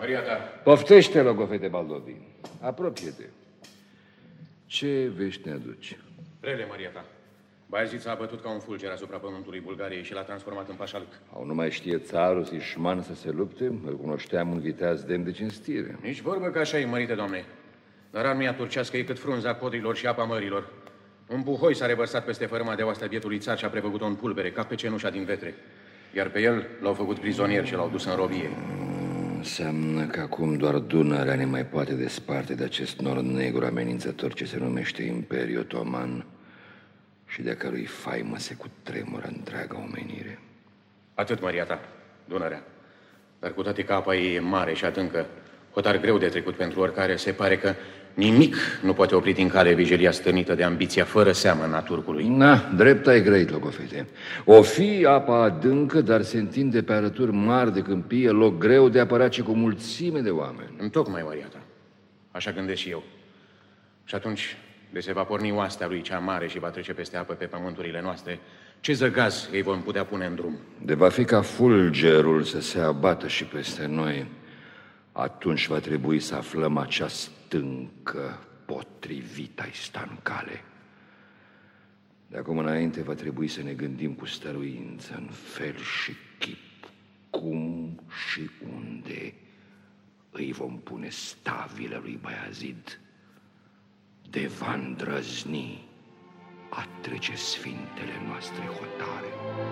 Maria ta. Poftește, logofete Baldovin. Apropie-te. Ce vești ne aduci? Rele, Maria ta. Baizița a bătut ca un fulger asupra pământului Bulgariei și l-a transformat în pașaluc. Au nu mai știe țarul Sișman să se lupte? Îl cunoșteam un viteaz demn de cinstire. Nici vorbă că așa e, mărite doamne. Dar armia turcească e cât frunza codrilor și apa mărilor. Un buhoi s-a revărsat peste fărâma de oastea bietului țar și a prefăcut-o în pulbere, ca pe cenușa din vetre. Iar pe el l-au făcut prizonier și l-au dus în robie. Înseamnă că acum doar Dunărea ne mai poate desparte de acest nor negru amenințător ce se numește Imperiul Otoman și de-a cărui faimă se cutremură întreaga omenire. Atât, Maria ta, Dunărea. Dar cu toate că apa ei e mare și adâncă, hotar greu de trecut pentru oricare, se pare că nimic nu poate opri din cale vigilia stârnită de ambiția fără seamă a turcului. Na, drept ai greit, logofete. O fi apa adâncă, dar se întinde pe arături mari de câmpie, loc greu de apărat cu mulțime de oameni. Întocmai, Maria ta. Așa gândesc și eu. Și atunci, de se va porni oastea lui cea mare și va trece peste apă pe pământurile noastre, ce zăgaz îi vom putea pune în drum? De va fi ca fulgerul să se abată și peste noi. Atunci va trebui să aflăm acea stâncă potrivită ai sta în cale. De acum înainte va trebui să ne gândim cu stăruință, în fel și chip, cum și unde îi vom pune stabilă lui Baiazid, de va îndrăzni a trece sfintele noastre hotare.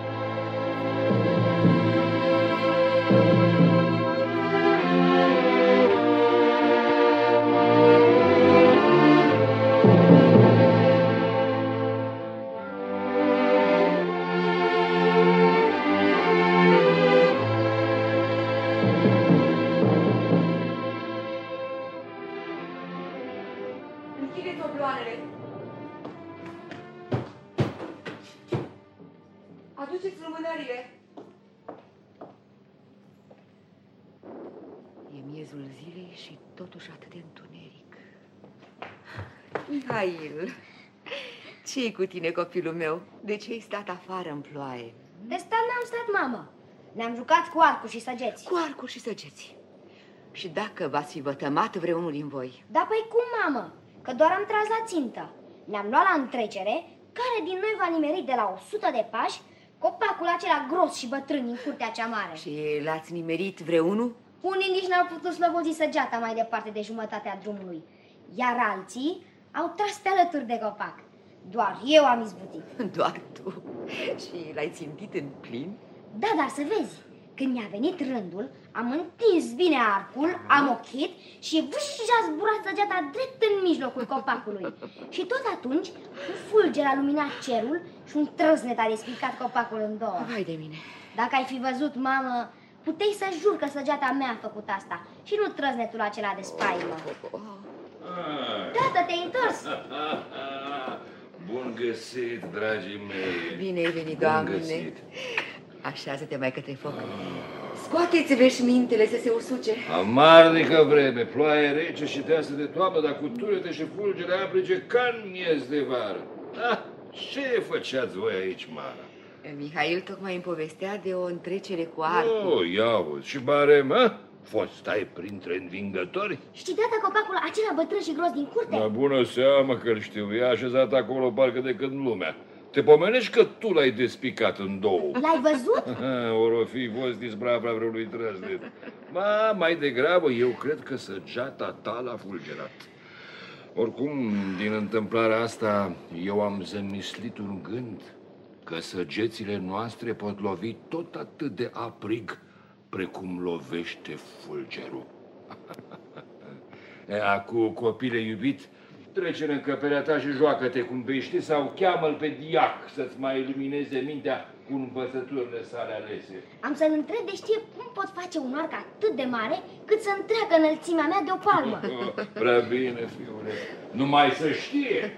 Aduceți lumânările. E miezul zilei și totuși atât de întuneric. Mihail, ce-i cu tine, copilul meu? De ce ai stat afară în ploaie? De stat n-am stat, mamă. Ne-am jucat cu arcuri și săgeți. Cu arcuri și săgeți. Și dacă v-ați fi vătămat vreunul din voi? Da, păi cum, mamă? Că doar am tras la țintă. Ne-am luat la întrecere, care din noi va nimeri de la 100 de pași copacul acela gros și bătrân din curtea cea mare. Și l-ați nimerit vreunul? Unii nici n-au putut slăbozi săgeata mai departe de jumătatea drumului, iar alții au tras pe alături de copac. Doar eu am izbutit. Doar tu? Și l-ai țintit în plin? Da, dar să vezi, când mi-a venit rândul, am întins bine arcul, am ochit și vâș, a zburat săgeata drept în mijlocul copacului. Și tot atunci, un fulger a luminat cerul și un trăsnet a despicat copacul în două. Vai de mine! Dacă ai fi văzut, mamă, puteai să jur că săgeata mea a făcut asta și nu trăsnetul acela de spaimă. Tată, te-ai întors! Bun găsit, dragii mei! Bine ai venit, Doamne! Așează-te mai către foc. Scoateți veșmintele să se usuce. Amarnică vreme, ploaie rece și teasă de toamnă, dar cu turete și fulgere aprice ca în miez de vară. Ah, ce făceați voi aici, Mara? Mihail tocmai îmi povestea de o întrecere cu arcul. Oh, ia uzi, și barem, a? Fost ai printre învingători? Știi, tata, copacul acela bătrân și gros din curte? La bună seamă că-l știu, e așezat acolo parcă de când lumea. Te pomenești că tu l-ai despicat în două. L-ai văzut? Ori o fi fost dispravra vreunui trăsnet. Mai degrabă, eu cred că săgeata ta l-a fulgerat. Oricum, din întâmplarea asta, eu am zămislit un gând, că săgețile noastre pot lovi tot atât de aprig precum lovește fulgerul. Acu, copile iubit, trece în încăperea ta și joacă-te cum vei ști sau cheamă-l pe diac să-ți mai ilumineze mintea cu învățăturile sale alese. Am să-l întreb de știe cum pot face un arc atât de mare cât să întreagă înălțimea mea de o palmă. Prea bine, fiule. Numai să știe.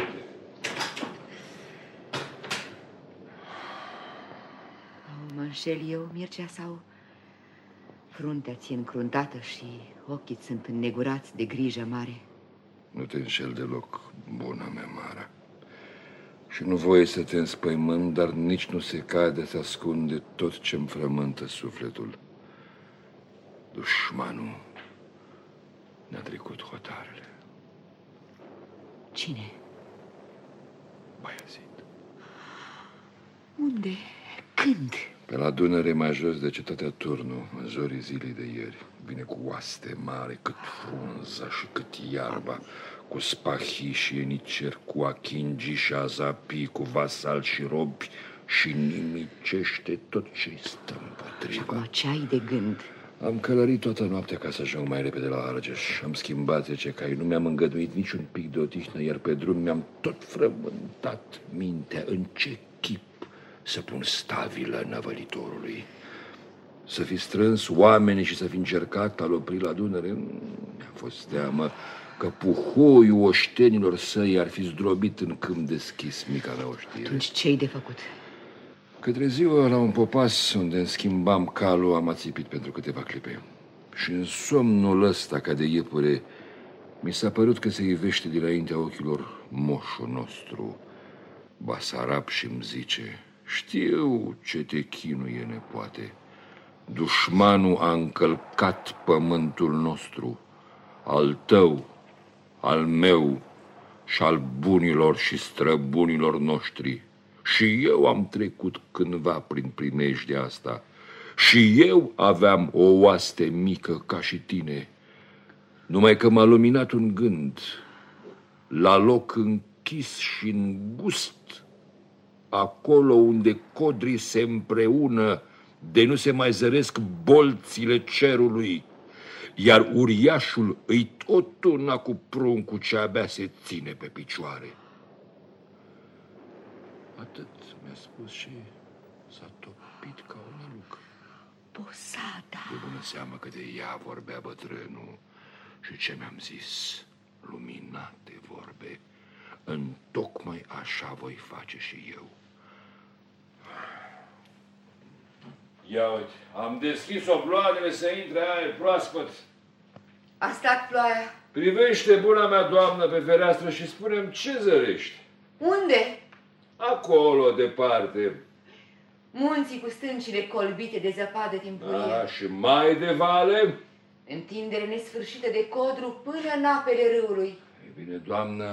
Mă înșel eu, Mircea, sau fruntea ți-e încruntată și ochii sunt înnegurați de grijă mare? Nu te înșel deloc, buna mea, Mara. Și nu voie să te înspăimânt, dar nici nu se cade să ascunde tot ce-mi frământă sufletul. Dușmanul ne-a trecut hotarele. Cine? Bayezid. Unde? Când? Pe la Dunăre, mai jos de cetatea Turnu, în zorii zilei de ieri. Vine cu oaste mare, cât frunza și cât iarba, cu spahii și eniceri, cu achingii și azapii, cu vasal și robi, și nimicește tot ce-i stă împotriva. Acum ce ai de gând? Am călărit toată noaptea ca să ajung mai repede la Argeș. Am schimbat 10 cai, nu mi-am îngăduit niciun pic de odihnă, iar pe drum mi-am tot frământat mintea în ce chip să pun stabilă năvălitorului. Să fi strâns oamenii și să fi încercat a-l opri la Dunăre, mi-a fost teamă că puhoiul oștenilor săi ar fi zdrobit în câmp deschis mica mea oștire. Atunci ce-i de făcut? Către ziua, la un popas unde îmi schimbam calul, am ațipit pentru câteva clipe. Și în somnul ăsta, ca de iepure, mi s-a părut că se ivește dinaintea ochilor moșul nostru, Basarab, și îmi zice: știu ce te chinuie, nepoate. Dușmanul a încălcat pământul nostru, al tău, al meu și al bunilor și străbunilor noștri. Și eu am trecut cândva prin primejdea asta. Și eu aveam o oaste mică ca și tine. Numai că m-a luminat un gând, la loc închis și îngust, acolo unde codrii se împreună, de nu se mai zăresc bolțile cerului, iar uriașul îi tot una cu pruncul ce abia se ține pe picioare. Atât mi-a spus și s-a topit ca un aluc. Posada. De bună seamă că de ea vorbea bătrânul. Și ce mi-am zis? Luminate vorbe. Întocmai așa voi face și eu. Ia uite, am deschis obloadele să intre aer proaspăt. A stat ploaia. Privește, buna mea doamnă, pe fereastră și spune-mi ce zărești. Unde? Acolo, departe. Munții cu stâncile colbite de zăpadă timpurie. A, și mai de vale? Întindere nesfârșită de codru până în apele râului. Ei bine, doamnă,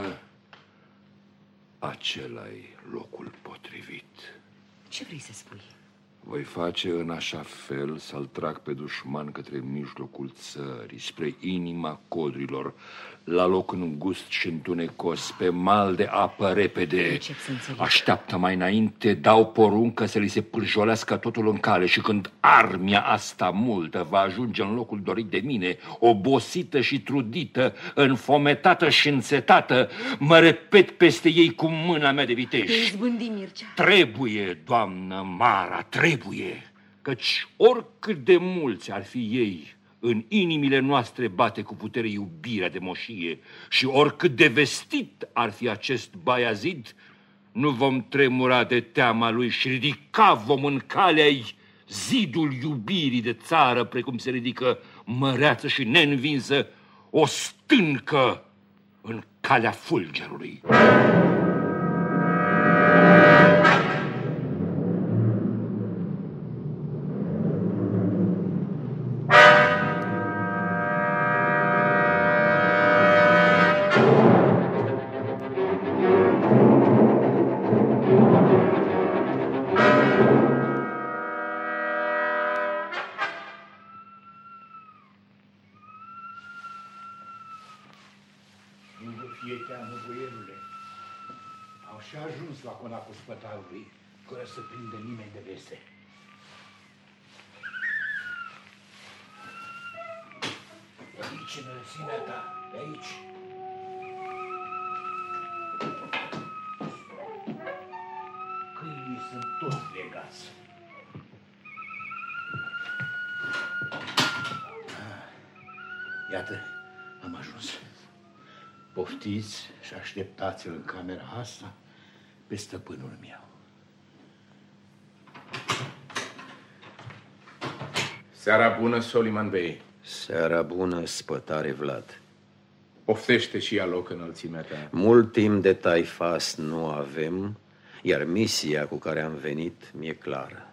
acela-i locul potrivit. Ce vrei să spui? Voi face în așa fel să-l trag pe dușman către mijlocul țării, spre inima codrilor, la loc îngust și întunecos, pe mal de apă repede. Așteaptă mai înainte, dau poruncă să li se pârjolească totul în cale și când armia asta multă va ajunge în locul dorit de mine, obosită și trudită, înfometată și înțetată, mă repet peste ei cu mâna mea de viteș. Te izbândi, Mircea. Trebuie, doamnă Mara, trebuie, căci oricât de mulți ar fi ei, în inimile noastre bate cu putere iubirea de moșie și oricât de vestit ar fi acest Bayezid, nu vom tremura de teama lui și ridica vom în calea-i zidul iubirii de țară, precum se ridică măreață și neînvinsă o stâncă în calea fulgerului. Și-a ajuns la conacul spătarului, fără să prindă nimeni de veste. De aici, înălțimea ta, de aici. Câinii sunt toți legați. Iată, am ajuns. Poftiți și așteptați-l în camera asta pe stăpânul meu. Seara bună, Soliman Bey. Seara bună, spătare Vlad. Poftește și ia loc înălțimea ta. Mult timp de taifas nu avem, iar misia cu care am venit mi-e clară.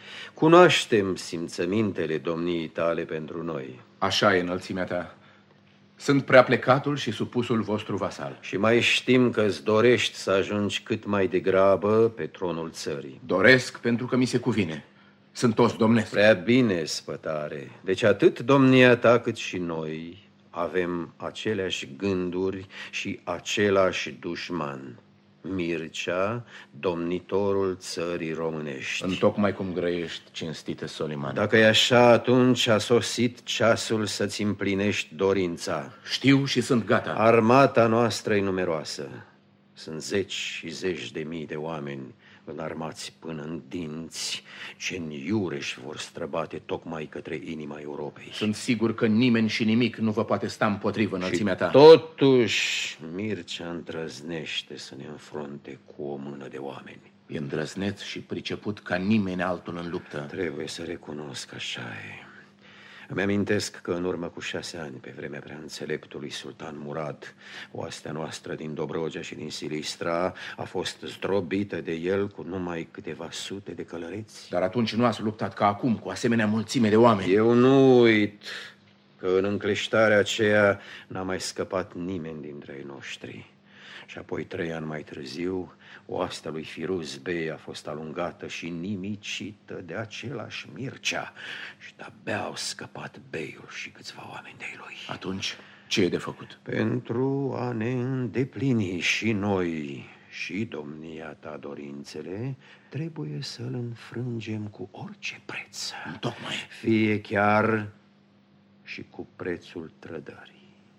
Cunoaștem simțămintele domniei tale pentru noi. Așa e, înălțimea ta. Sunt preaplecatul și supusul vostru vasal. Și mai știm că îți dorești să ajungi cât mai degrabă pe tronul țării. Doresc pentru că mi se cuvine. Sunt toți domnesc. Prea bine, spătare. Deci atât domnia ta cât și noi avem aceleași gânduri și același dușman. Mircea, domnitorul țării românești. Întocmai cum grăiești, cinstite Soliman. Dacă e așa, atunci a sosit ceasul să-ți împlinești dorința. Știu și sunt gata. Armata noastră e numeroasă. Sunt zeci și zeci de mii de oameni înarmați până în dinți, ce în iureși vor străbate tocmai către inima Europei. Sunt sigur că nimeni și nimic nu vă poate sta împotrivă, înălțimea ta. Totuși, Mircea îndrăznește să ne înfrunte cu o mână de oameni. E îndrăzneț și priceput ca nimeni altul în luptă. Trebuie să recunosc că așa e. Îmi amintesc că în urmă cu 6 ani, pe vremea prea înțeleptului sultan Murad, oastea noastră din Dobrogea și din Silistra a fost zdrobită de el cu numai câteva sute de călăreți. Dar atunci nu ați luptat ca acum, cu asemenea mulțime de oameni. Eu nu uit că în încleștarea aceea n-a mai scăpat nimeni dintre ei noștri. Și apoi 3 ani mai târziu, oastea lui Firuz Bey a fost alungată și nimicită de același Mircea. Și de-abia au scăpat Beiul și câțiva oameni de-ai lui. Atunci, ce e de făcut? Pentru a ne îndeplini și noi și domnia ta dorințele, trebuie să-l înfrângem cu orice preț. Tocmai. Fie chiar și cu prețul trădării.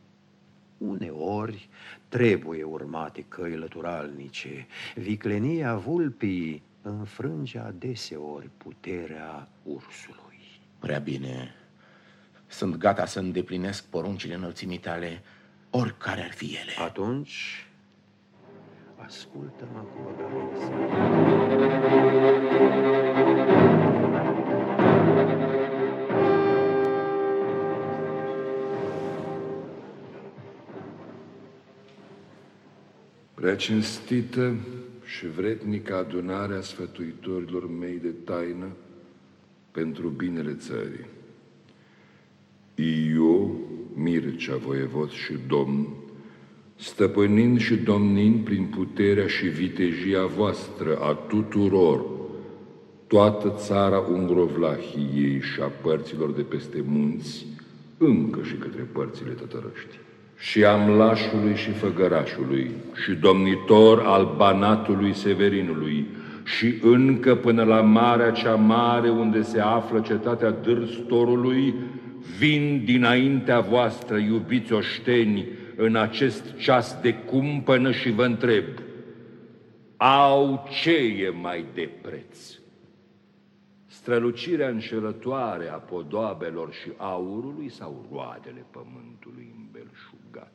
Uneori trebuie urmate căi lăturalnice. Viclenia vulpii înfrânge adeseori puterea ursului. Prea bine. Sunt gata să îndeplinesc poruncile înălțimii tale, oricare ar fi ele. Atunci, ascultă-mă cu băgare. Prea cinstită și vretnică adunarea sfătuitorilor mei de taină pentru binele țării. Eu, Mircea, voievod și domn, stăpânind și domnind prin puterea și vitejia voastră a tuturor, toată țara Ungrovlahiei și a părților de peste munți, încă și către părțile tătărăști, și Amlașului și Făgărașului, și domnitor al Banatului Severinului, și încă până la Marea cea Mare, unde se află cetatea Dârstorului, vin dinaintea voastră, iubiți oșteni, în acest ceas de cumpănă și vă întreb, au ce e mai de preț? Strălucirea înșelătoare a podoabelor și aurului sau roadele pământului îmbelșugat?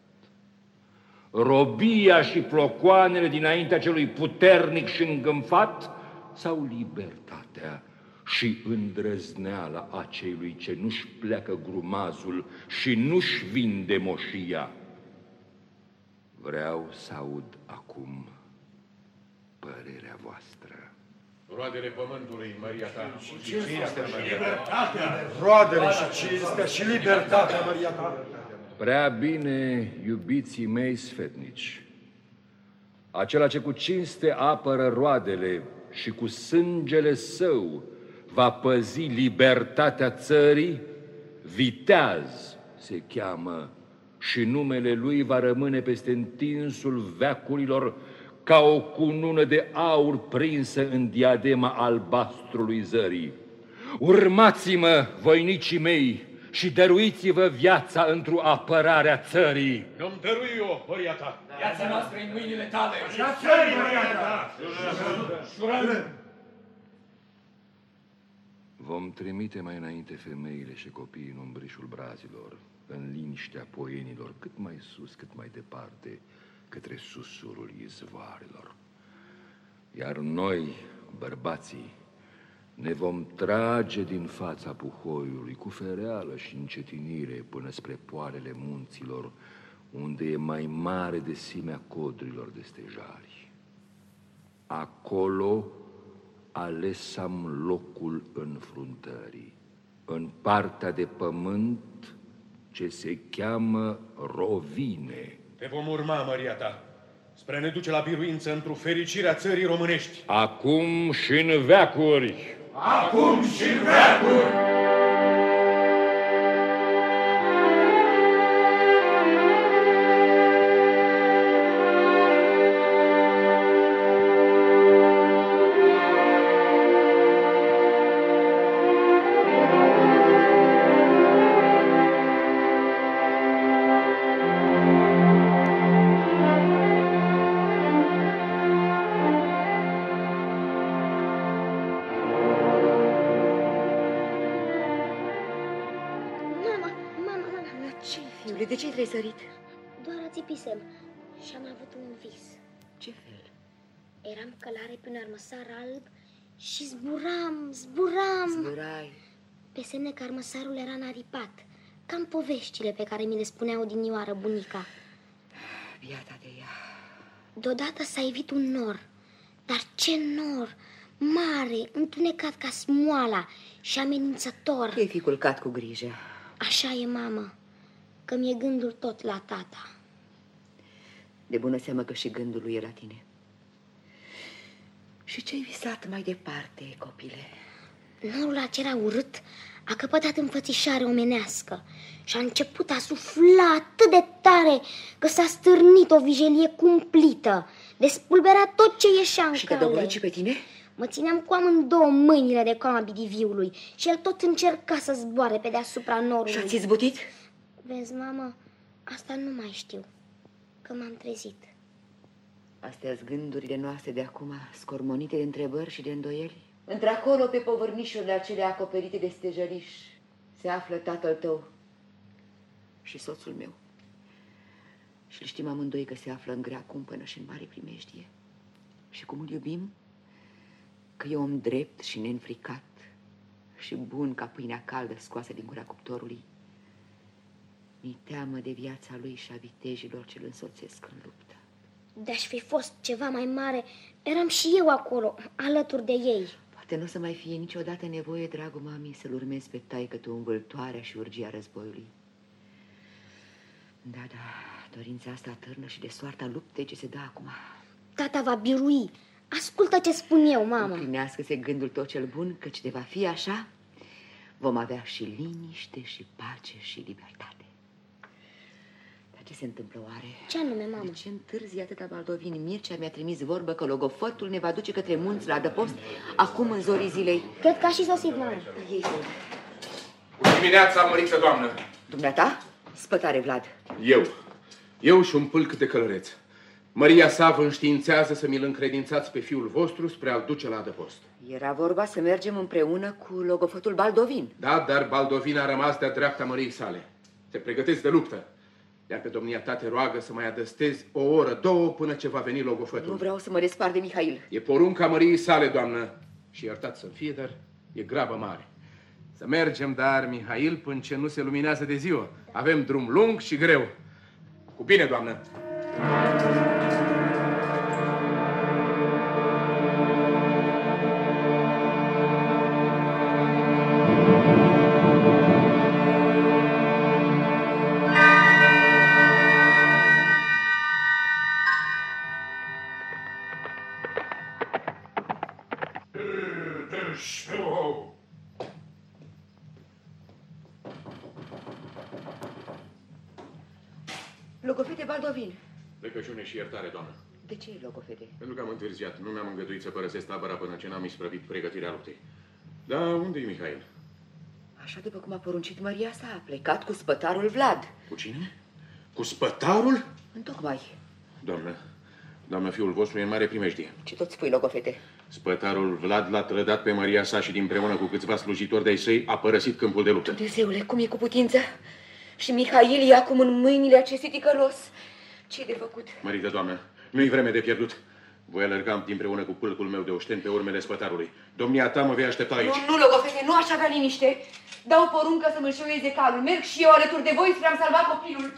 Robia și plocoanele dinaintea celui puternic și îngânfat sau libertatea și îndrăzneala acelui ce nu-și pleacă grumazul și nu-și vinde moșia? Vreau să aud acum părerea voastră. Roadele pământului, Maria ta. Și libertatea. Roadele și cinstea și libertatea, Maria ta. Prea bine, iubiții mei sfetnici, acela ce cu cinste apără roadele și cu sângele său va păzi libertatea țării, viteaz se cheamă și numele lui va rămâne peste întinsul veacurilor ca o cunună de aur prinsă în diadema albastrului zării. Urmați-mă, voinicii mei, și dăruiți-vă viața într-o apărarea țării. Nu-mi dărui eu, Maria ta. Viața noastră în mâinile tale. Așa țării, Maria ta. Jurăm. Vom trimite mai înainte femeile și copiii în umbrișul brazilor, în liniștea poienilor, cât mai sus, cât mai departe, către susurul izvoarelor. Iar noi, bărbații, ne vom trage din fața puhoiului cu fereală și încetinire până spre poalele munților, unde e mai mare decimea codrilor de stejari. Acolo ales am locul înfruntării, în partea de pământ ce se cheamă Rovine. Te vom urma, măria ta, spre a ne duce la biruință într-o fericirea țării românești. Acum și în veacuri! Acum și în veacuri! De ce ai tresărit? Doar ațipisem și am avut un vis. Ce fel? Eram călare pe un armăsar alb și zburam. Zburai. Pe semne că armăsarul era înaripat, ca în poveștile pe care mi le spunea odinioară bunica. Viața de ea. Deodată s-a evit un nor, dar ce nor! Mare, întunecat ca smoala și amenințător. Te-ai fi culcat cu grijă. Așa e, mamă, că mi-e gândul tot la tata. De bună seamă că și gândul lui e la tine. Și ce-ai visat mai departe, copile? Norul acela urât a căpătat înfățișare omenească și a început a sufla atât de tare că s-a stârnit o vijelie cumplită, despulbera tot ce ieșea în și te cale. dobroci pe tine? Mă țineam cu amândouă mâinile de coama bidiviului și el tot încerca să zboare pe deasupra norului. Și ați izbutit? Vezi, mamă, asta nu mai știu, că m-am trezit. Astea-s gândurile noastre de acum, scormonite de întrebări și de îndoieli. Într-acolo, pe povărnișurile acelea acoperite de stejăriș, se află tatăl tău și soțul meu. Și știm amândoi că se află în grea cumpănă și în mare primejdie. Și cum îl iubim? Că e om drept și neînfricat și bun ca pâinea caldă scoasă din gura cuptorului. Mi teamă de viața lui și a vitejilor ce îl însoțesc în luptă. De-aș fi fost ceva mai mare, eram și eu acolo, alături de ei. Poate nu o să mai fie niciodată nevoie, dragul mami, să-l urmezi pe taică-tu în vâltoarea și urgia războiului. Da, dorința asta atârnă și de soarta luptei ce se dă acum. Tata va birui. Ascultă ce spun eu, mamă. Împlinească-se gândul tot cel bun, căci de va fi așa, vom avea și liniște, și pace, și libertate. Dar ce se întâmplă oare? Ce anume, mamă? De ce întârzi atâta, Baldovin? Mircea mi-a trimis vorbă că logofătul ne va duce către munți la adăpost, acum în zorii zilei. Cred că a și sosit, mamă. Ei sunt. Bună dimineața, măriță doamnă! Dumneata? Spătare, Vlad. Eu și un pâlc de călăreț. Măria sa vă înștiințează să mi-l încredințați pe fiul vostru spre a-l duce la adăpost. Era vorba să mergem împreună cu logofătul Baldovin. Da, dar Baldovin a rămas de-a dreapta măriei sale. Se pregătesc de luptă. Iar pe domnia ta te roagă să mai adăstezi o oră, două, până ce va veni logofătul. Nu vreau să mă despart de Mihail. E porunca măriei sale, doamnă. Și iertați să fie, dar e grabă mare. Să mergem, dar, Mihail, până ce nu se luminează de ziua. Avem drum lung și greu. Cu bine, doamnă! Logofete Baldovin. Plecăciune și iertare, doamnă. De ce, logofete? Pentru că am întârziat. Nu mi-am îngăduit să părăsesc tabăra până ce n-am isprăvit pregătirea luptei. Da, unde e Mihail? Așa după cum a poruncit Maria sa, a plecat cu spătarul Vlad. Cu cine? Cu spătarul? Întocmai. Doamnă, fiul vostru e în mare primejdie. Ce tot spui, logofete? Spătarul Vlad l-a trădat pe Maria sa și împreună cu câțiva slujitori de-ai săi a părăsit câmpul de luptă. Dumnezeule, cum e cu putință? Și Mihail e acum în mâinile acestui ticălos. Ce-i de făcut? Mărită doamnă, nu-i vreme de pierdut. Voi alerga împreună cu pâlcul meu de oșten pe urmele spătarului. Domnia ta mă vei aștepta aici. Nu, logofete, nu aș avea liniște. Dau poruncă să-mi înșeuieze calul. Merg și eu alături de voi spre a-mi salva copilul.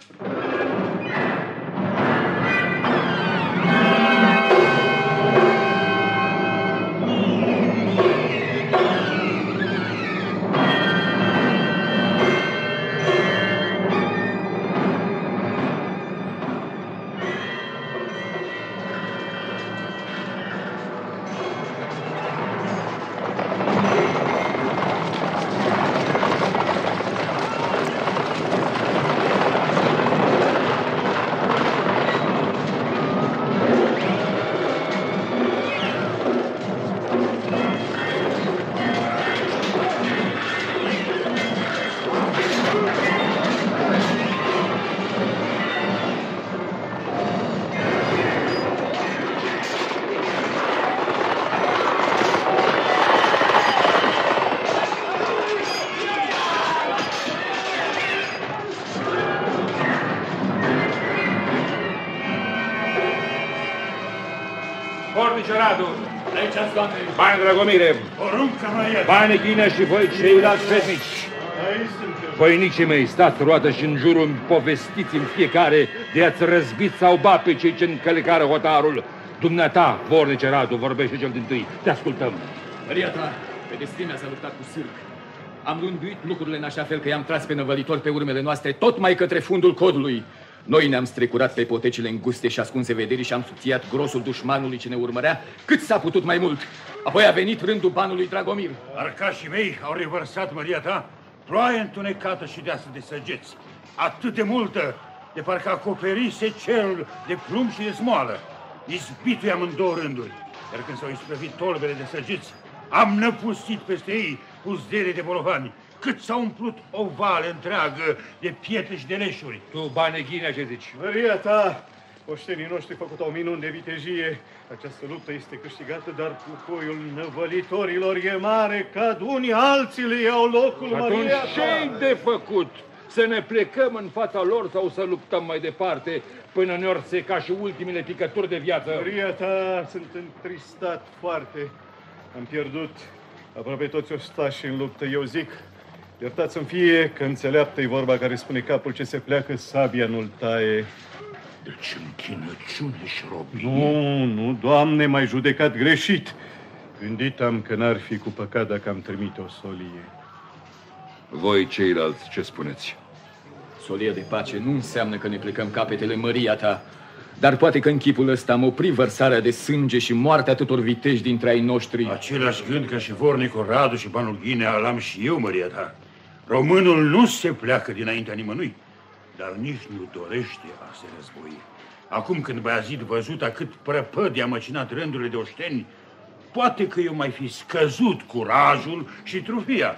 Radu! Aici, doamne! Bani, Dragomire! Poruncă, Maria! Bani, Ghinea și voi ceilalți fetnici! Voinicii mei, stați roată și în jurul povestiți-mi fiecare de a-ți răzbit sau bat pe cei ce încălecară hotarul. Dumneata, vornice Radu, vorbește cel dintâi. Te ascultăm. Maria ta, pe destin s-a luptat cu sârg. Am rânduit lucrurile în așa fel că i-am tras pe năvălitori pe urmele noastre, tot mai către fundul codului. Noi ne-am strecurat pe potecile înguste și ascunse vederii și am subțiat grosul dușmanului ce ne urmărea cât s-a putut mai mult. Apoi a venit rândul banului Dragomir. Arcașii mei au revărsat, Maria ta, ploaie întunecată și deasă de săgeți. Atât de multă, de parcă acoperise cerul de plumb și de smoală. Izbituia în două rânduri, iar când s-au isprăvit tolbele de săgeți, am năpustit peste ei cu zdere de bolovani, cât s-a umplut o vale întreagă de pietre și de leșuri. Tu, Bane Ghinea, ce zici? Maria ta, oștenii noștri făcut o minuni de vitejie. Această luptă este câștigată, dar pucoiul năvălitorilor e mare, cad unii, alții le iau locul, Maria ta. Atunci ce-i de făcut? Să ne plecăm în fața lor sau să luptăm mai departe până ne-or seca și ultimele picături de viață? Maria ta, sunt întristat foarte. Am pierdut aproape toți ostașii în luptă. Eu zic, iertați-mi fie că înțeleaptă-i vorba care spune capul ce se pleacă, sabia nu-l taie. Deci închinăciune și robie. Nu, Doamne, m-ai judecat greșit. Gândit am că n-ar fi cu păcat dacă am trimite o solie. Voi ceilalți, ce spuneți? Solia de pace nu înseamnă că ne plecăm capetele, Maria ta, dar poate că în chipul ăsta am oprit vărsarea de sânge și moartea atâtor viteji dintre ai noștri. Același gând ca și vornicul Radu și banul Ghinea l-am și eu, Maria ta. Românul nu se pleacă dinaintea nimănui, dar nici nu dorește a se război. Acum când Baiazid văzuta cât prăpăd i-a măcinat rândurile de oșteni, poate că eu mai fi scăzut curajul și trufia.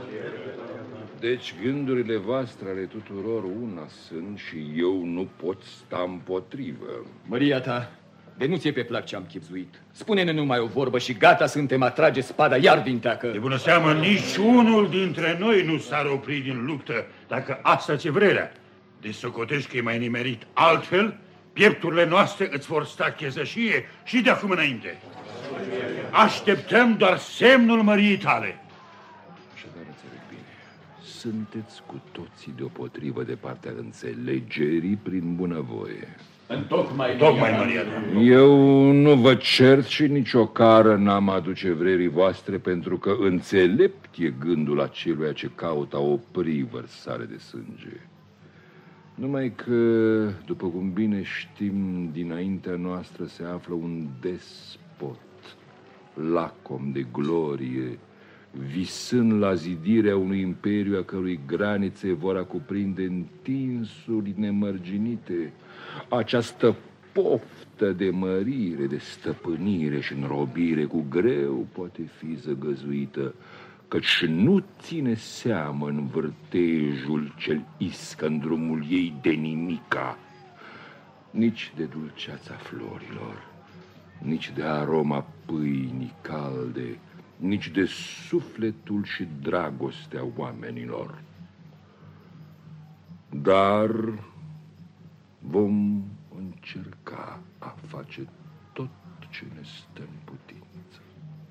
Deci gândurile voastre ale tuturor una sunt și eu nu pot sta împotrivă. Maria ta, de nu ți-e pe plac ce-am chipzuit. Spune-ne numai o vorbă și gata suntem a trage spada iar din teacă. De bună seamă, nici unul dintre noi nu s-ar opri din luptă, dacă asta ți-e vrerea. Deci socotești că e mai nimerit. Altfel, piepturile noastre îți vor sta chezășie și de acum înainte. Așteptăm doar semnul măriei tale. Așadar, înțeleg bine. Sunteți cu toții deopotrivă de partea înțelegerii prin bunăvoie. Tocmai, Maria ta. Eu nu vă cert și nicio cară n-am aduce vrerii voastre, pentru că înțelept e gândul aceluia ce caută a opri vărsare de sânge. Numai că, după cum bine știm, dinaintea noastră se află un despot, lacom de glorie, visând la zidirea unui imperiu a cărui granițe vor acuprinde întinsuri nemărginite. Această poftă de mărire, de stăpânire și înrobire cu greu poate fi zăgăzuită, căci nu ține seamă în vârtejul cel iscă în drumul ei de nimica, nici de dulceața florilor, nici de aroma pâinii calde, nici de sufletul și dragostea oamenilor. Dar vom încerca a face tot ce ne stă în putință.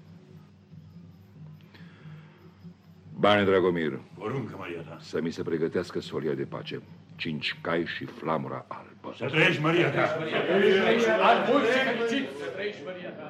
Bane Dragomir, Poruncă, Maria ta. să mi se pregătească solia de pace, 5 cai și flamura albă. Să trăiești, Maria ta. Să trăiești, Maria ta.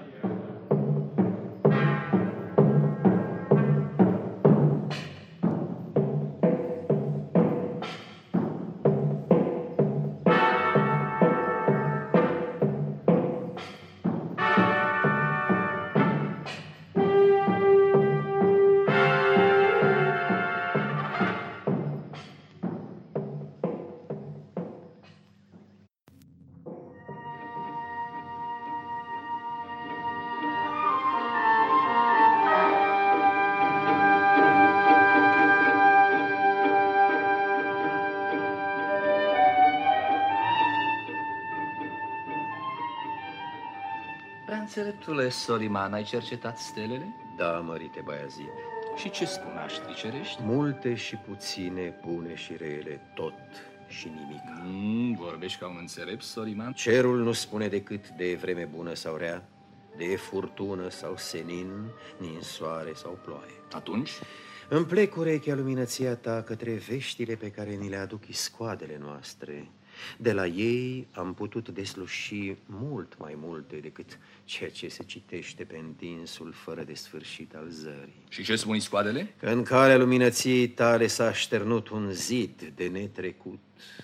Înțeleptule Soliman, ai cercetat stelele? Da, mărite Baiazid. Și ce spun aștri cerești? Multe și puține, bune și rele, tot și nimic. Vorbești ca un înțelept, Soliman? Cerul nu spune decât de vreme bună sau rea, de furtună sau senin, ninsoare sau ploaie. Atunci? Îmi plec urechea luminăția ta către veștile pe care ni le aduc iscoadele noastre. De la ei am putut desluși mult mai multe decât ceea ce se citește pe întinsul fără de sfârșit al zării. Și ce spun iscoadele? Că în calea luminăției tale s-a așternut un zid de netrecut,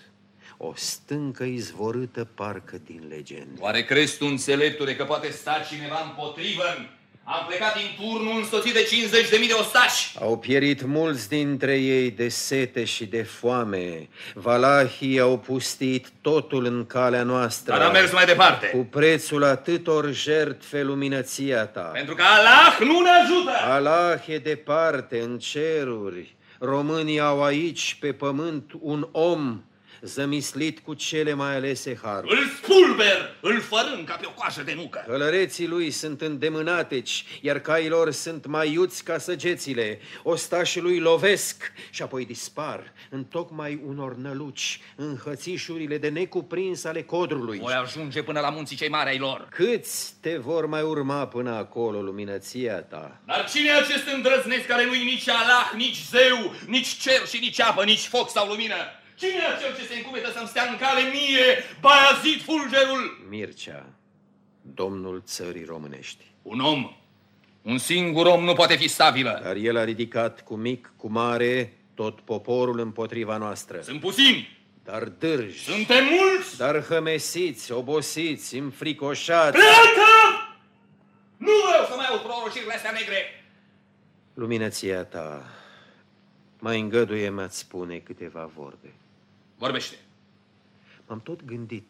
o stâncă izvorâtă parcă din legende. Oare crezi tu, înțeleptule, că poate sta cineva împotrivă? Am plecat din turnul însoțit de 50.000 de ostași. Au pierit mulți dintre ei de sete și de foame. Valahii au pustit totul în calea noastră. Dar am mers mai departe. Cu prețul atâtor jertfe luminăția ta. Pentru că Allah nu ne ajută. Allah e departe, în ceruri. Românii au aici, pe pământ, un om zămislit cu cele mai alese haruri. Îl spulber, îl fărâm ca pe o coajă de nucă. Călăreții lui sunt îndemânateci, iar cailor sunt mai iuți ca săgețile. Ostașii lui lovesc și apoi dispar, întocmai unor năluci, în hățișurile de necuprins ale codrului. Voi ajunge până la munții cei mari ai lor. Câți te vor mai urma până acolo, luminăția ta? Dar cine e acest îndrăznesc care nu-i nici Allah, nici zeu, nici cer și nici apă, nici foc sau lumină? Cine e acel ce se încumetă să-mi stea în cale mie, Baiazid Fulgerul? Mircea, domnul țării românești. Un om, un singur om nu poate fi stabilă. Dar el a ridicat cu mic, cu mare, tot poporul împotriva noastră. Sunt puțini. Dar dârji. Suntem mulți. Dar hămesiți, obosiți, înfricoșați. Pleacă! Nu vreau să mai aud prorocirile astea negre. Luminăția ta, mai îngăduie-mă a-ți spune câteva vorbe. Vorbește. M-am tot gândit,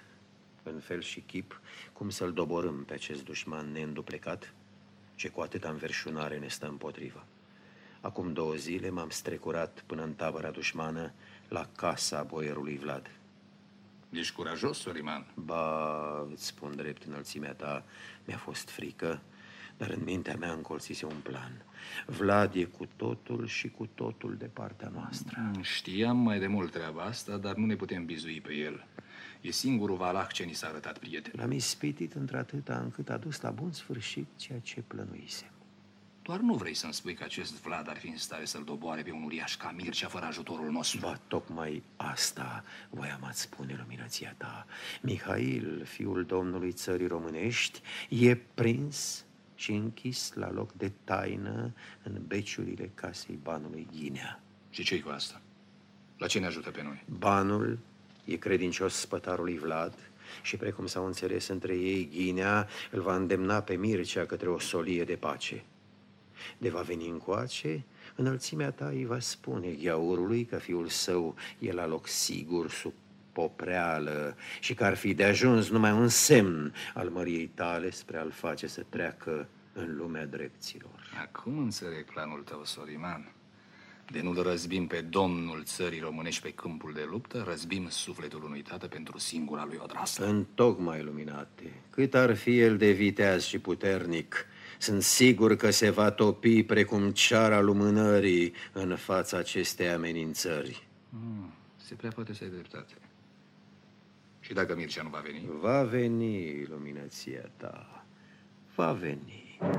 în fel și chip, cum să-l doborâm pe acest dușman neînduplecat, ce cu atâta înverșunare ne stă împotriva. Acum 2 zile m-am strecurat până în tabăra dușmană, la casa boierului Vlad. Ești curajos, Soliman? Ba, îți spun drept, înălțimea ta, mi-a fost frică, dar în mintea mea încolțise un plan. Vlad e cu totul și cu totul de partea noastră. Știam mai de mult treaba asta, dar nu ne putem bizui pe el. E singurul valah ce ni s-a arătat prieten. L-am ispitit într-atâta încât a dus la bun sfârșit ceea ce plănuisem. Doar nu vrei să-mi spui că acest Vlad ar fi în stare să-l doboare pe un uriaș ca Mircea fără ajutorul nostru? Ba, tocmai asta voiam a-ți spune, luminăția ta. Mihail, fiul domnului țării românești, e prins și închis la loc de taină în beciurile casei banului Ghinea. Și ce-i cu asta? La ce ne ajută pe noi? Banul e credincios spătarului Vlad și, precum s-au înțeles între ei, Ghinea îl va îndemna pe Mircea către o solie de pace. De va veni încoace, înălțimea ta îi va spune gheaurului că fiul său e la loc sigur sub popreală și că ar fi de ajuns numai un semn al măriei tale spre a-l face să treacă în lumea drepților. Acum înțeleg planul tău, Soliman. De nu-l răzbim pe domnul țării românești pe câmpul de luptă, răzbim sufletul unui tată pentru singura lui odrasă. Întocmai, luminate, cât ar fi el de viteaz și puternic, sunt sigur că se va topi precum ceara lumânării în fața acestei amenințări. Se prea poate să ai dreptate. Și dacă Mircea nu va veni? Va veni, luminăția ta. Va veni.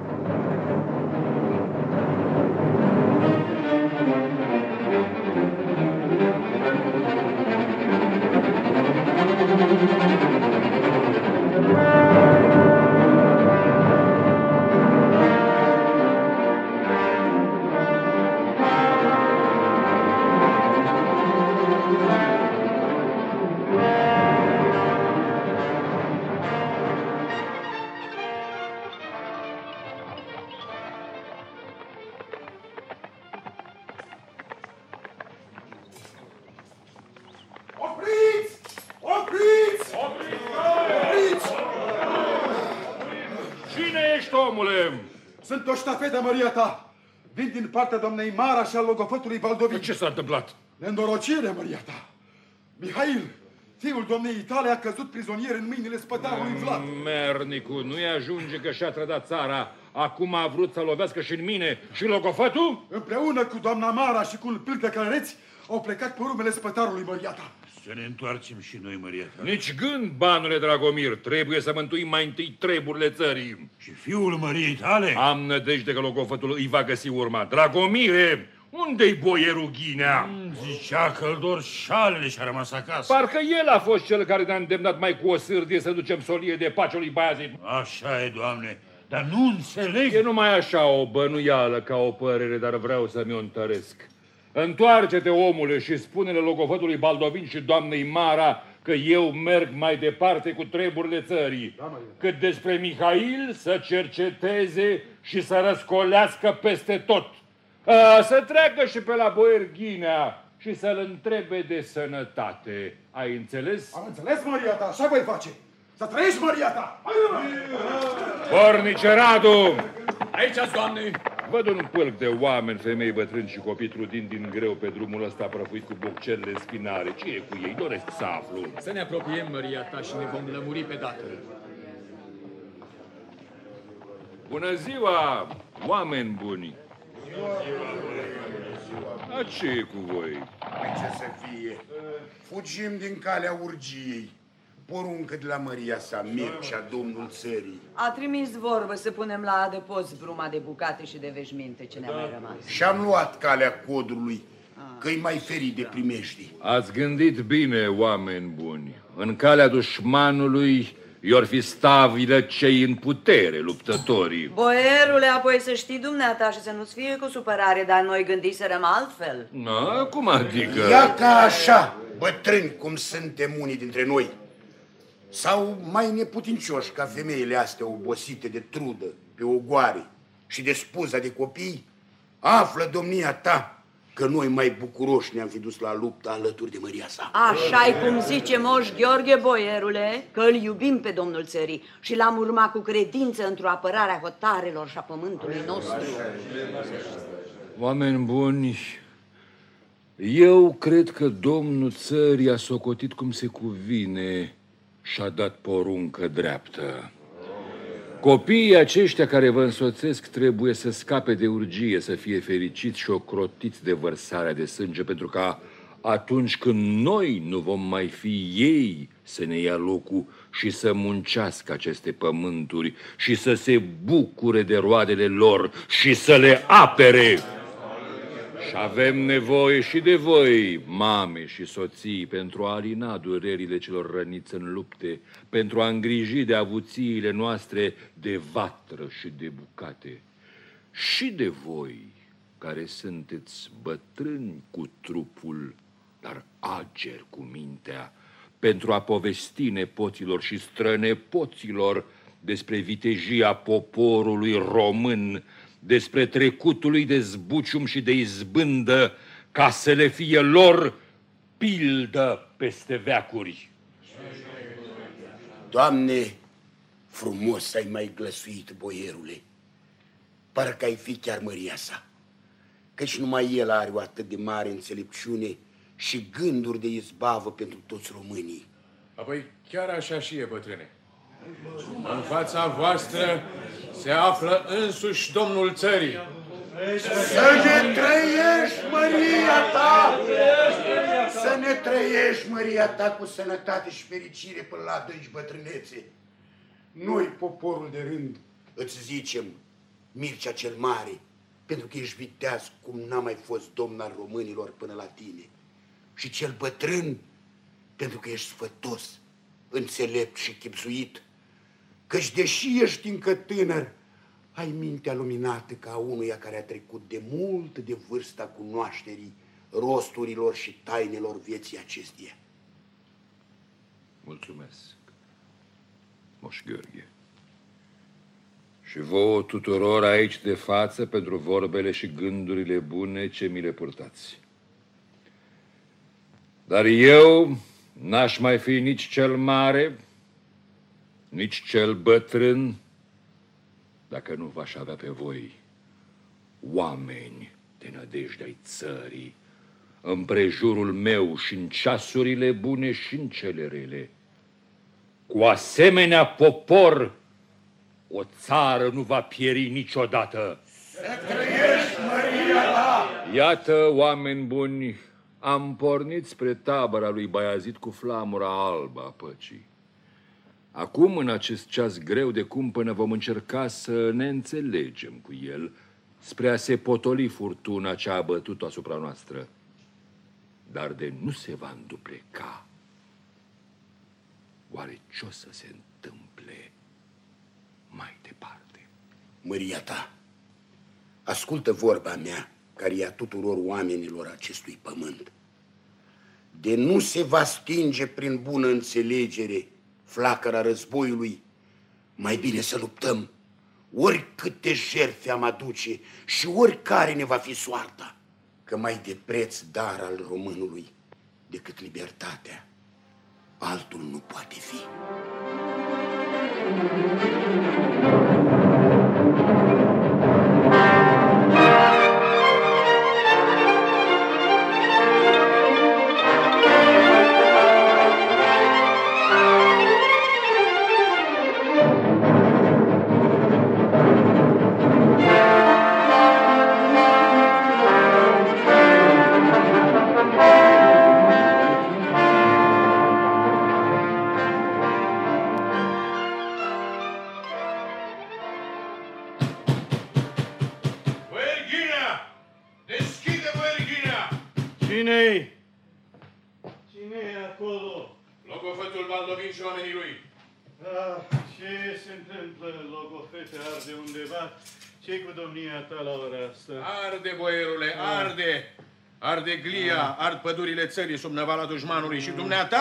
Sunt o ștafetă, măria ta. Vin din partea doamnei Mara și al logofătului Valdovic. Ce s-a întâmplat? Neîndorocire, măria ta. Mihail, fiul doamnei Itale, a căzut prizonier în mâinile spătarului Vlad. Mernicu, nu-i ajunge că și-a trădat țara. Acum a vrut să lovească și în mine și logofătul? Împreună cu doamna Mara și cu un plâc de călăreți, au plecat pe urmele spătarului, măria ta. Să ne întoarcem și noi, Maria ta. Nici gând, banule Dragomir, trebuie să mântuim mai întâi treburile țării. Și fiul Măriei tale? Am nădejde că logofătul îi va găsi urma. Dragomire, unde-i boierul Ghinea? Zicea că-l dor șalele și a rămas acasă. Parcă el a fost cel care ne-a îndemnat mai cu o sârdie să ducem solie de pace lui Baiazid. Așa e, Doamne, dar nu înțeleg. E numai așa o bănuială ca o părere, dar vreau să mi-o întăresc. Întoarce-te, omule, și spune-le logofătului Baldovin și doamnei Mara că eu merg mai departe cu treburile țării. Cât despre Mihail, să cerceteze și să răscolească peste tot. Să treacă și pe la boier Ghinea și să-l întrebe de sănătate. Ai înțeles? Am înțeles, Maria ta, așa voi face. Să trăiești, Maria ta! Pornice Radu! Aici, Doamne! Văd un pâlc de oameni, femei, bătrâni și copii trudind din greu pe drumul ăsta prăfuit cu boccerele în spinare. Ce e cu ei? Doresc să aflu. Să ne apropiem, Maria ta, și ne vom lămuri pe dată. Bună ziua, oameni buni! A, ce e cu voi? Ce să fie? Fugim din calea urgiei. Poruncă de la Maria sa, Mircea, domnul țării. A trimis vorbă să punem la adăpost bruma de bucate și de veșminte ce ne-a mai rămas. Și-am luat calea codrului, că-i mai ferit de primești. Ați gândit bine, oameni buni. În calea dușmanului i-or fi stabilă cei în putere, luptătorii. Boierule, apoi să știi dumneata și să nu-ți fie cu supărare, dar noi gândiserăm altfel. Na, cum adică? Ia ca așa, bătrâni cum suntem unii dintre noi. Sau mai neputincioși ca femeile astea obosite de trudă, pe ogoare și de spuza de copii, află domnia ta că noi mai bucuroși ne-am fi dus la luptă alături de Maria sa. Așa-i cum zice Moș Gheorghe, boierule, că îl iubim pe domnul țării și l-am urmat cu credință într-o apărare a hotarelor și a pământului nostru. Oameni buni, eu cred că domnul țării a socotit cum se cuvine și-a dat poruncă dreaptă. Copiii aceștia care vă însoțesc trebuie să scape de urgie, să fie fericiți și ocrotiți de vărsarea de sânge, pentru că atunci când noi nu vom mai fi, ei să ne ia locul și să muncească aceste pământuri și să se bucure de roadele lor și să le apere. Și avem nevoie și de voi, mame și soții, pentru a alina durerile celor răniți în lupte, pentru a îngriji de avuțiile noastre de vatră și de bucate. Și de voi, care sunteți bătrâni cu trupul, dar ageri cu mintea, pentru a povesti nepoților și strănepoților despre vitejia poporului român, despre trecutul lui de zbucium și de izbândă, ca să le fie lor pildă peste veacuri. Doamne, frumos ai mai glăsuit, boierule. Parcă ai fi chiar Maria sa, căci numai el are o atât de mare înțelepciune și gânduri de izbavă pentru toți românii. Apoi chiar așa și e, bătrâne. În fața voastră se află însuși domnul țării. Să ne trăiești, Maria ta! Să ne trăiești, Maria ta, cu sănătate și fericire până la adânci bătrânețe. Noi, poporul de rând, îți zicem, Mircea cel Mare, pentru că ești viteaz cum n-a mai fost domn al românilor până la tine. Și cel bătrân, pentru că ești sfătos, înțelept și chibzuit, căci deși ești încă tânăr, ai mintea luminată ca unuia care a trecut de mult de vârsta cunoașterii rosturilor și tainelor vieții acesteia. Mulțumesc, Moș Gheorghe. Și vouă tuturor aici de față pentru vorbele și gândurile bune ce mi le purtați. Dar eu n-aș mai fi nici cel mare, nici cel bătrân, dacă nu v-aș avea pe voi, oameni de nădejde ai țării, împrejurul meu și în ceasurile bune și în cele rele. Cu asemenea popor, o țară nu va pieri niciodată. Să trăiești, Maria ta! Iată, oameni buni, am pornit spre tabăra lui Baiazid cu flamura albă a păcii. Acum, în acest ceas greu de cumpănă, vom încerca să ne înțelegem cu el spre a se potoli furtuna ce a bătut-o asupra noastră. Dar de nu se va îndupleca, oare ce o să se întâmple mai departe? Măria ta, ascultă vorba mea, care e a tuturor oamenilor acestui pământ. De nu se va stinge prin bună înțelegere flacăra războiului, mai bine să luptăm, oricâte jertfe am aduce și oricare ne va fi soarta, că mai de preț dar al românului decât libertatea, altul nu poate fi. Cine-i acolo? Logofetul Baldovin și oamenii lui. Ce se întâmplă, Logofete? Arde undeva? Ce-i cu domnia ta la ora asta? Arde, boierule, arde! Arde glia, ard pădurile țării sub năvala dușmanului și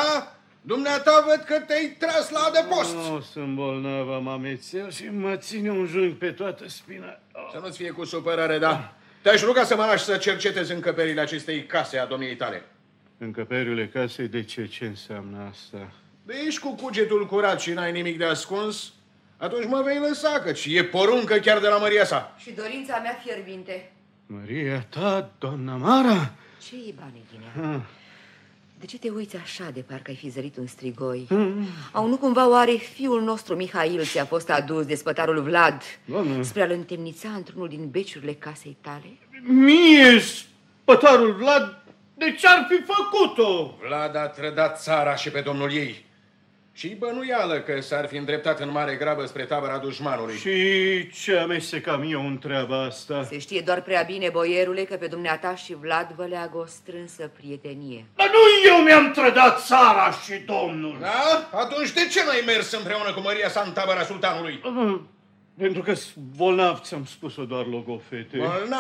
dumneata văd că te-ai tras la adăpost. Nu, sunt bolnav, am amețel și mă ține un jung pe toată spina. Să nu-ți fie cu supărare, da? Te-aș ruga să mă lași să cercetez încăperile acestei case a domniei tale. Încăperile casei? De ce? Ce înseamnă asta? De ești cu cugetul curat și n-ai nimic de ascuns, atunci mă vei lăsa, căci e poruncă chiar de la măria sa. Și dorința mea fierbinte. Măria ta, doamna Mara? Ce e, Baneghinea? De ce te uiți așa de parcă ai fi zărit un strigoi? Au nu cumva oare fiul nostru Mihail ți-a fost adus de spătarul Vlad spre a-l întemnița într-unul din beciurile casei tale? Mie, spătarul Vlad? De ce-ar fi făcut-o? Vlad a trădat țara și pe domnul ei. Și bănuială că s-ar fi îndreptat în mare grabă spre tabăra dușmanului. Și ce amestecam eu în treaba asta? Se știe doar prea bine, boierule, că pe dumneata și Vlad vă leagă o strânsă prietenie. Dar nu eu mi-am trădat țara și domnul. Da? Atunci de ce n-ai mers împreună cu măria sa în tabăra sultanului? Pentru că bolnav, ți-am spus-o doar, Logofete.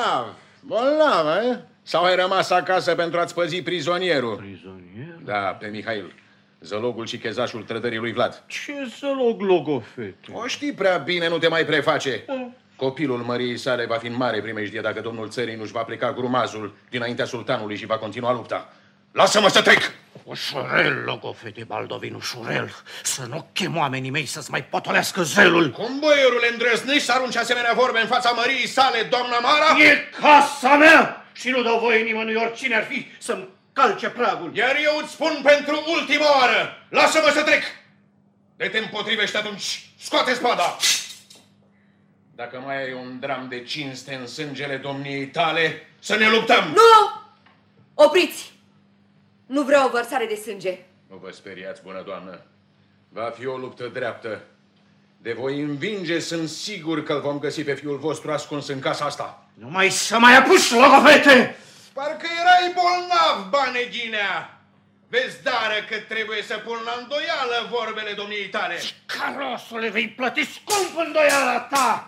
Bolnav, eh? Sau ai rămas acasă pentru a-ți păzi prizonierul? Prizonier? Da, pe Mihail, zălogul și chezașul trădării lui Vlad. Ce zălog, Logofete? O știi prea bine, nu te mai preface. Copilul măriei sale va fi în mare primejdie dacă domnul țării nu-și va pleca grumazul dinaintea sultanului și va continua lupta. Lasă-mă să trec! Ușurel, Logofete Baldovin, ușurel, să nu chem oamenii mei să-ți mai potolească zelul. Cum, boierule, îndrăznești să arunci asemenea vorbe în fața măriei sale, doamna Mara? E casa mea și nu dau voie nimănui, oricine ar fi, să-mi calce pragul. Iar eu îți spun pentru ultima oară, lasă-mă să trec! De te împotrivești atunci, scoate spada! Dacă mai ai un dram de cinste în sângele domniei tale, să ne luptăm! Nu! Opriți! Nu vreau o vărsare de sânge. Nu vă speriați, bună doamnă. Va fi o luptă dreaptă. De voi învinge, sunt sigur că îl vom găsi pe fiul vostru ascuns în casa asta. Numai să mai apuci, Logofete! Parcă erai bolnav, Baneghinea. Vezi, dară, că trebuie să pun la îndoială vorbele domniei tale. Carosule, vei plăti scump îndoiala ta!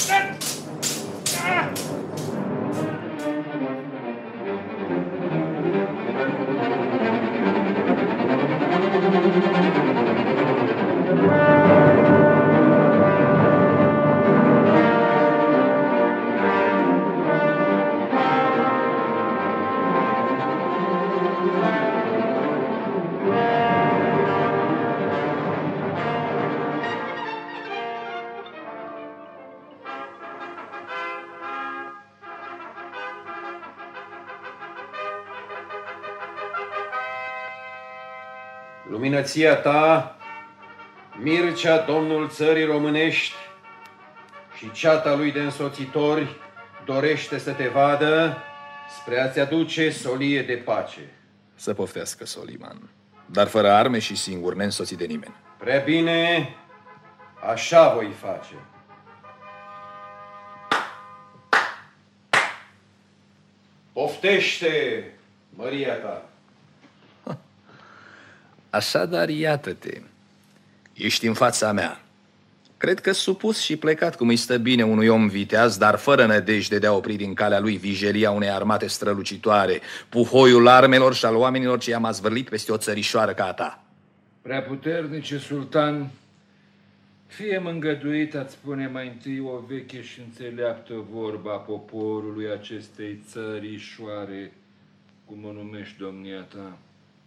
Luminăția ta, Mircea, domnul țării românești, și ceata lui de însoțitori dorește să te vadă spre a-ți aduce solie de pace. Să poftească, Soliman. Dar fără arme și singur, neînsoțit de nimeni. Prea bine, așa voi face. Poftește, măria ta. Așadar, iată-te. Ești în fața mea. Cred că supus și plecat cum îi stă bine unui om viteaz, dar fără nădejde de a opri din calea lui vijelia unei armate strălucitoare, puhoiul armelor și al oamenilor ce i-am azvârlit peste o țărișoară ca a ta. Prea puternice, sultan, fie-mi îngăduit a-ți spune mai întâi o veche și înțeleaptă vorba a poporului acestei țărișoare, cum o numești domnia ta.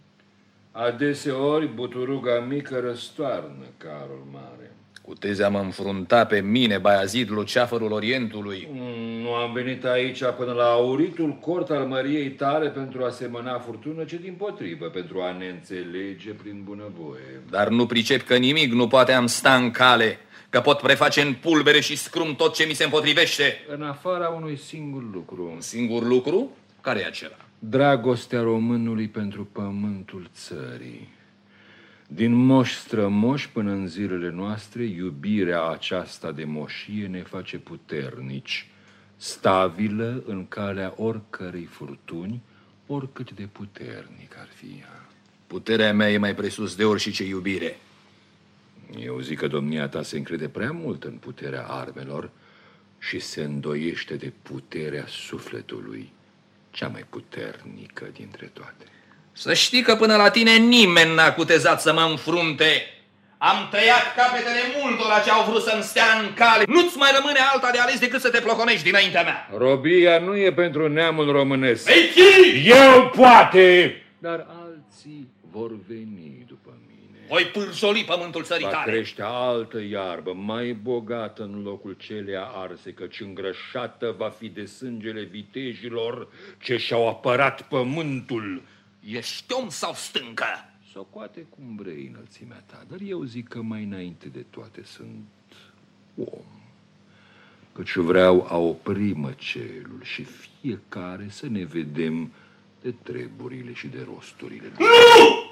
Adeseori buturuga mică răstoarnă carul mare. Cu teze am înfrunta pe mine, Baiazid, luceafărul Orientului. Nu am venit aici până la auritul cort al măriei tale pentru a semăna furtună, ci dimpotrivă, pentru a ne înțelege prin bunăvoie. Dar nu pricep că nimic nu poate am sta în cale, că pot preface în pulbere și scrum tot ce mi se împotrivește. În afara unui singur lucru. Un singur lucru? Care e acela? Dragostea românului pentru pământul țării. Din moși strămoși până în zilele noastre, iubirea aceasta de moșie ne face puternici, stabilă în calea oricărei furtuni, oricât de puternic ar fi ea. Puterea mea e mai presus de orice iubire. Eu zic că domnia ta se încrede prea mult în puterea armelor și se îndoiește de puterea sufletului, cea mai puternică dintre toate. Să știi că până la tine nimeni n-a cutezat să mă înfrunte. Am tăiat capetele multora ce au vrut să-mi stea în cale. Nu-ți mai rămâne alta de ales decât să te ploconești dinaintea mea. Robia nu e pentru neamul românesc. Vechi! Eu poate! Dar alții vor veni după mine. Voi pârjoli pământul țării tale. Va crește altă iarbă, mai bogată în locul celea arse, căci îngrășată va fi de sângele vitejilor ce și-au apărat pământul. Ești om sau stâncă? Socoate cum vrei înălțimea ta, dar eu zic că mai înainte de toate sunt om. Căci vreau a opri măcelul și fiecare să ne vedem de treburile și de rosturile. Nu!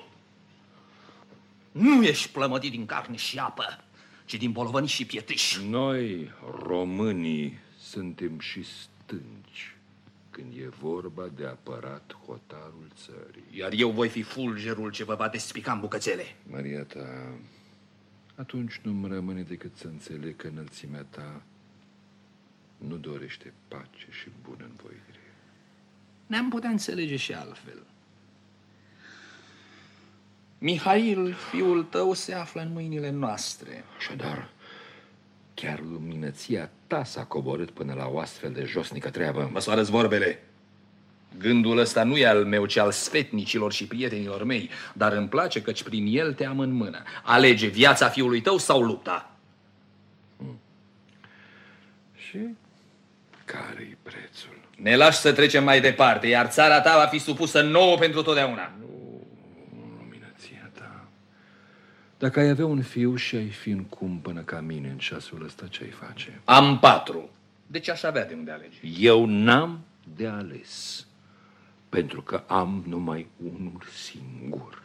Nu ești plămădit din carne și apă, ci din bolovăni și pietriș. Noi, românii, suntem și stânci când e vorba de apărat hotarul țării. Iar eu voi fi fulgerul ce vă va despica în bucățele. Maria ta, atunci nu-mi rămâne decât să înțeleg că înălțimea ta nu dorește pace și bunăvoire. Ne-am putea înțelege și altfel. Mihail, fiul tău, se află în mâinile noastre. Așadar, chiar luminăția ta s-a coborât până la o astfel de josnică treabă. Măsoară-ți vorbele. Gândul ăsta nu e al meu, ci al sfetnicilor și prietenilor mei, dar îmi place căci prin el te am în mână. Alege viața fiului tău sau lupta. Și care-i prețul? Ne lași să trecem mai departe, iar țara ta va fi supusă nouă pentru totdeauna. Luminăția ta. Dacă ai avea un fiu și ai fi în cumpănă ca mine în ceasul ăsta, ce-ai face? Am 4. Deci aș avea de unde alege. Eu n-am de ales, pentru că am numai unul singur.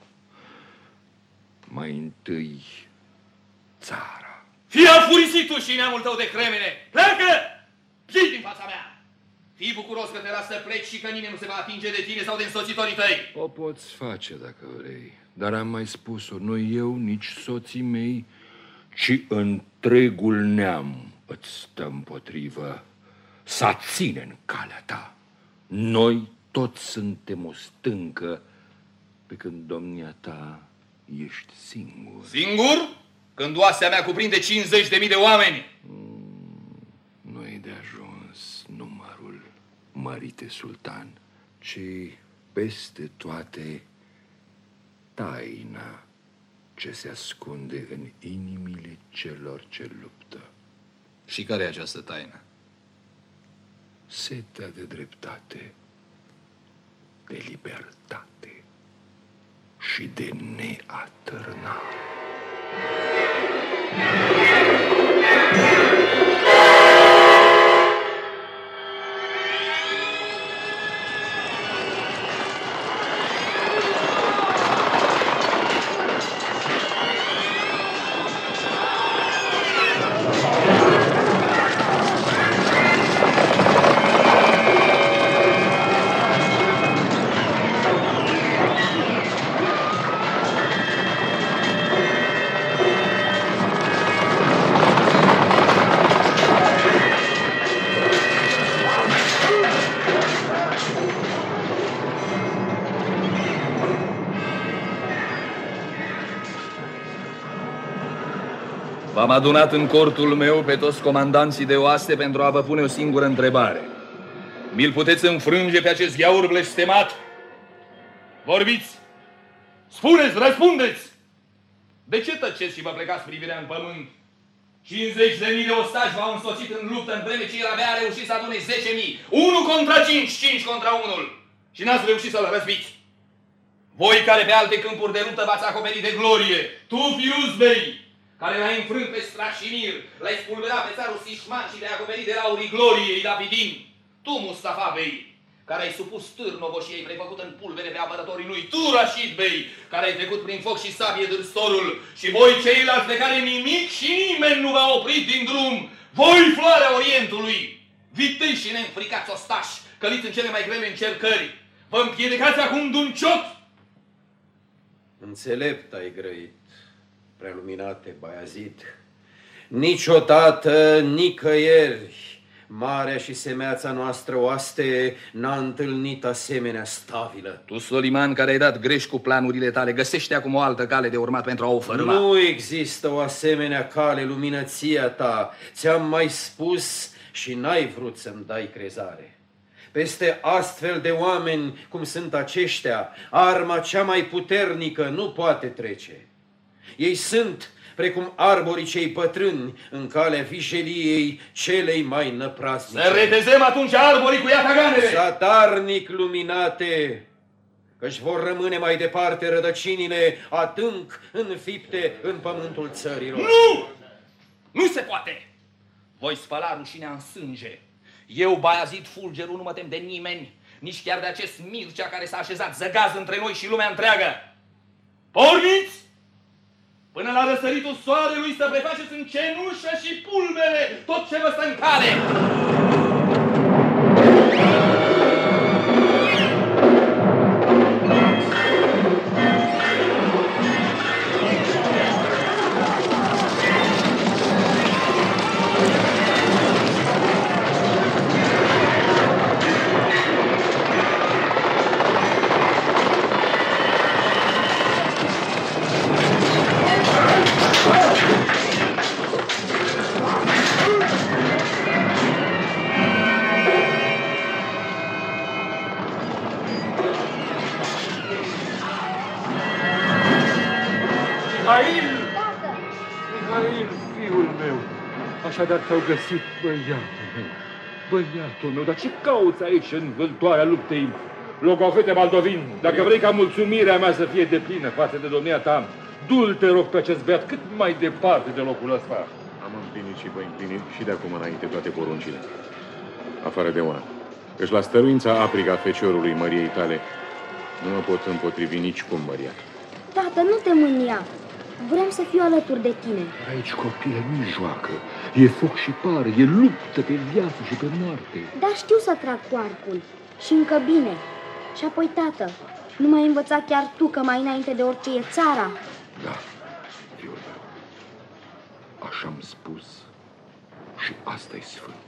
Mai întâi, țara. Fii afurisit tu și neamul tău de cremene! Pleacă! Zi din fața mea! Fii bucuros că te las să pleci și că nimeni nu se va atinge de tine sau de însoțitorii tăi. O poți face dacă vrei, dar am mai spus-o, nu eu, nici soții mei, ci întregul neam îți stă împotrivă. Să ține în calea ta. Noi toți suntem o stâncă, pe când domnia ta ești singur. Singur? Când oasea mea cuprinde 50.000 de oameni. Nu-i de ajuns numărul, mărite sultan, ci peste toate taina ce se ascunde în inimile celor ce luptă. Și care e această taină? Setea de dreptate, de libertate și de neatârnare. V-am adunat în cortul meu pe toți comandanții de oaste pentru a vă pune o singură întrebare. Mi-l puteți înfrânge pe acest gheaur blestemat? Vorbiți! Spuneți, răspundeți! De ce tăceți și vă plecați privirea în pământ? 50.000 de ostași v-au însoțit în luptă, în vreme ce el abia a reușit să adune 10.000. 1 contra 5, 5 contra 1. Și n-ați reușit să-l răzbiți. Voi care pe alte câmpuri de luptă v-ați acoperit de glorie, tu, Firuz Bey, care l-ai înfrânt pe Strașimir, l-ai spulberat pe țarul Sishman și te-ai acoperit de laurii gloriei Davidin, tu, Mustafa Bey, care ai supus Târnovo și ai prefăcut în pulbere pe apărătorii lui, tu, Rashid Bey, care ai trecut prin foc și sabie dârstorul, și voi ceilalți pe care nimic și nimeni nu v-a oprit din drum, voi, floarea Orientului, vitei și neînfricați ostași, căliți în cele mai grele încercări, vă împiedicați acum de un ciot? Înțelept ai grăit, preluminate Baiazid. Niciodată, nicăieri, marea și semeața noastră oaste n-a întâlnit asemenea stabilă. Tu, Soliman, care ai dat greș cu planurile tale, găsește acum o altă cale de urmat pentru a o fărâma. Nu există o asemenea cale, luminăția ta. Ți-am mai spus și n-ai vrut să-mi dai crezare. Peste astfel de oameni cum sunt aceștia, arma cea mai puternică nu poate trece. Ei sunt precum arborii cei bătrâni în calea vișeliei celei mai năprasnice. Să retezem atunci arborii cu iataganele! Satarnic luminate, că-și vor rămâne mai departe rădăcinile adânc înfipte în pământul țărilor. Nu! Nu se poate! Voi spăla rușinea în sânge. Eu, Baiazid Fulgerul, nu mă tem de nimeni, nici chiar de acest Mircea care s-a așezat zăgaz între noi și lumea întreagă. Porniți! Până la răsăritul soarelui să prefaceți în cenușă și pulbere tot ce vă stă în cale! Așadar te-au găsit, băiatul meu. Băiatul meu, dar ce cauți aici în vântoarea luptei? Logofete Baldovin, dacă vrei ca mulțumirea mea să fie deplină față de domnia ta, du-l, te rog, pe acest băiat cât mai departe de locul ăsta. Am împlinit și voi împlini și de acum înainte toate poruncile. Afară de una, căci la stăruința aprigă a feciorului Măriei tale nu mă pot împotrivi nici cum, Măria. Tată, nu te mânia. Vrem să fiu alături de tine. Aici, copile, nu joacă. E foc și pare, e luptă pe viață și pe moarte. Dar știu să trag cu arcul. Și încă bine. Și apoi, tată, nu m-ai învățat chiar tu că mai înainte de orice e țara? Da, fiul meu. Așa-am spus și asta-i sfânt.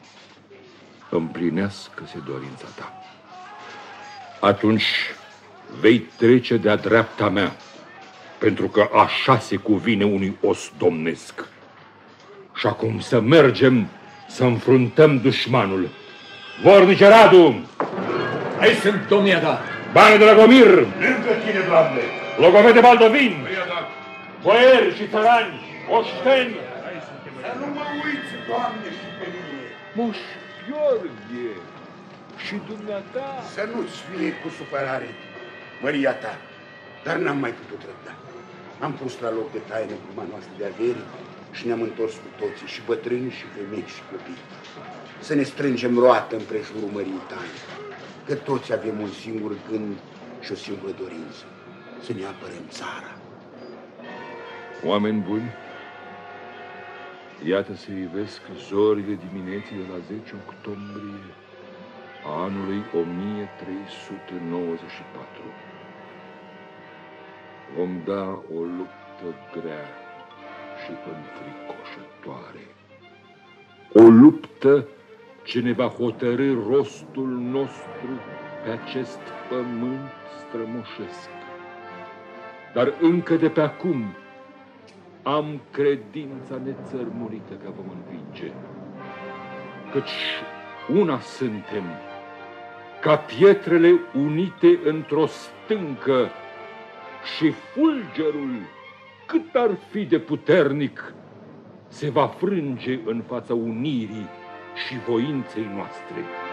Împlinească-se dorința ta. Atunci vei trece de-a dreapta mea, pentru că așa se cuvine unui os domnesc. Și acum să mergem să înfruntăm dușmanul. Vornice Radu! Aici sunt, domnia ta. Bani de la Gomir! Lângă tine, Doamne! Logofete Baldovin! Boieri și țărani, oșteni! Să nu mă uiți, Doamne, și pe mine! Moș Gheorghe și dumneata! Să nu-ți fie cu supărare, măria ta, dar n-am mai putut răbda. Am pus la loc de taină gluma noastră de avere și ne-am întors cu toții, și bătrâni, și femei, și copii. Să ne strângem roată împrejurul măriei tale, că toți avem un singur gând și o singură dorință, să ne apărăm țara. Oameni buni, iată se ivesc zorile dimineții de la 10 octombrie a anului 1394. Vom da o luptă grea și înfricoșătoare. O luptă ce ne va hotărî rostul nostru pe acest pământ strămoșesc. Dar încă de pe acum Am credința nețărmurită că vom învinge, căci una suntem, ca pietrele unite într-o stâncă, și fulgerul, cât ar fi de puternic, se va frânge în fața unirii și voinței noastre.